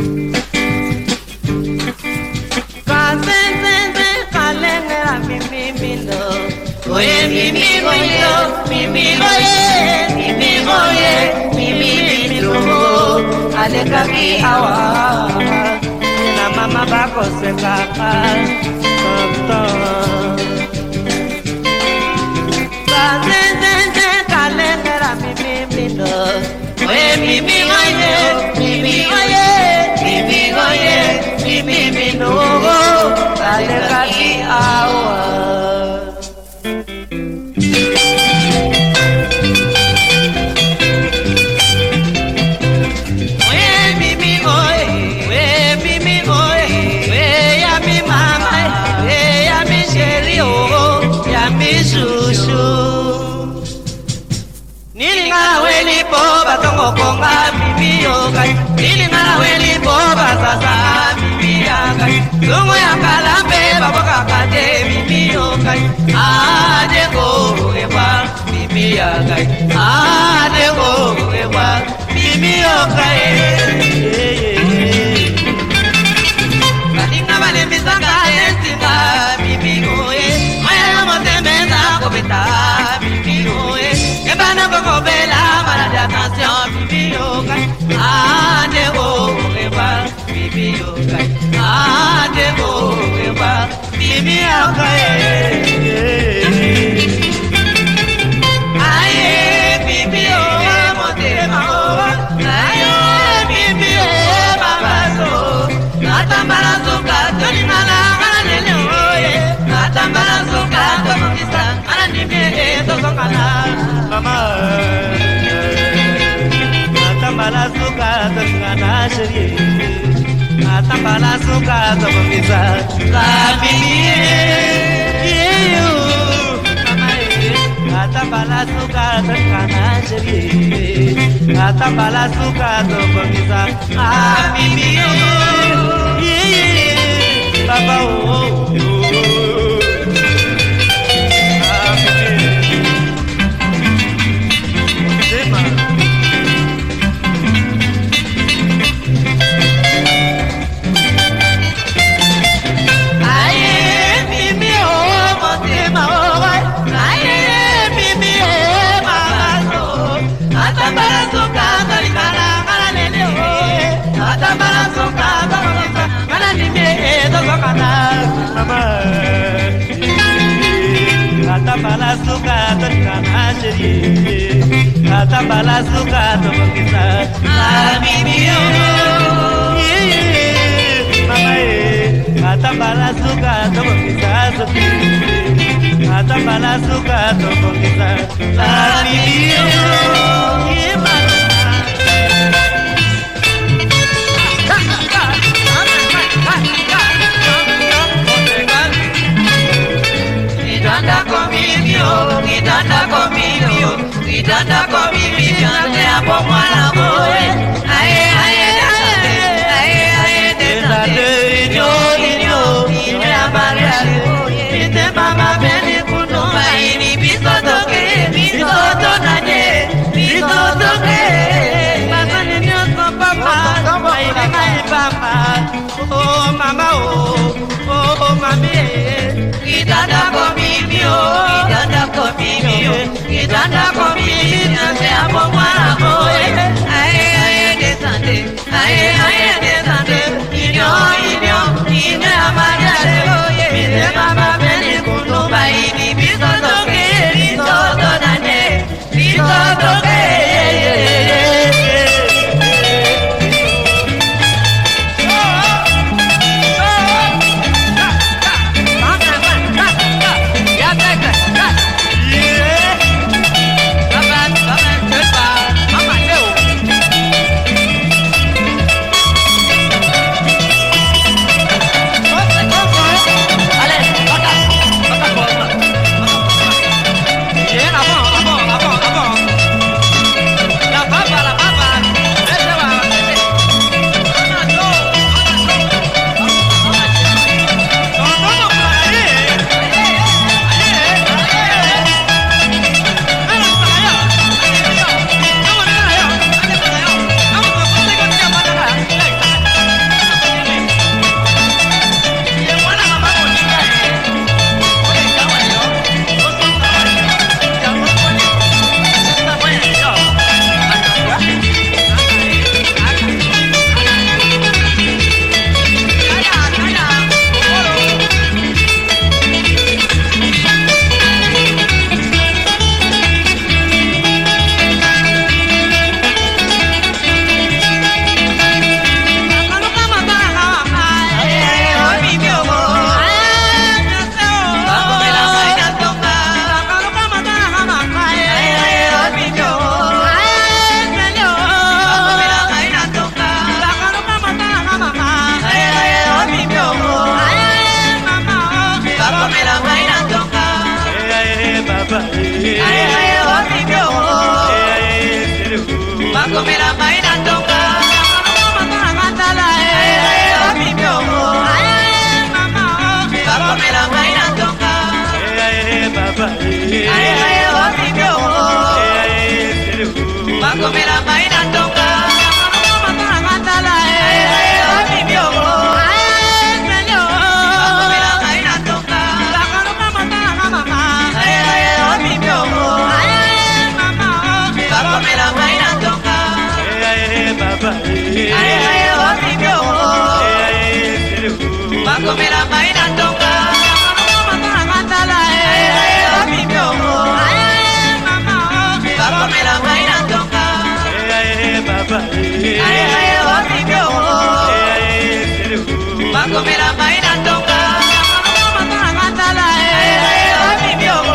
Oye, mimi, oye, mimi, oye, mimi, oye, mimi, mimi, ale kaki awa, na mama bako se kaka, kalengera mimi, mimi, oye, mimi, oye, mimi, oye, mimi, oye, mimi, mimi, ale kaki awa. Batongo konga bibi yokai Nili ngala weni boba sasa bibi yakai Lungu ya kalambe baboka kate bibi yokai Ade go ewa bibi yakai Ade go ewa bibi yokai Kalinga bale misanga estinga bibi goe Maya motemeza kobeta bibi goe Ebana koko bela attention bibi yokai ade go ewa bibi yokai ade go ewa bibi yokai aye bibi o motema o aye bibi o babazo natambala zuka tolimala alele oye natambala zuka tomisa ananime tozongana mama Atambala suka tengana sheri Atambala suka tomisa la bibi you Atambala suka tengana sheri Atambala suka tomisa la bibi you Baba oh Atambala suka tengana sheri Atambala suka tomisa la bibi mama Atambala suka tomisa sofi Atambala suka tomisa la bibi Kitanda komimi ande hapo mwana boy aye aye aye aye desade yo ina maria ite mama beni kuno ini bisoto naje bisoto ke mama ni nyoso papa ini mai papa oh mama oh mami kitanda komimi kitanda komimi bakomela mai na ntonga matala bibiongo bakomela mai na ntonga bibiongo bakomela mai na ntonga matala bibiongo bakomela mai na ntonga bibiongo bakomela mai na ntonga bakomela mai na ntonga matala bibiongo bakomela mai na ntonga bakomela mai na ntonga matala bibiongo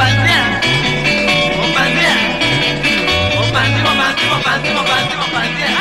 Bantu.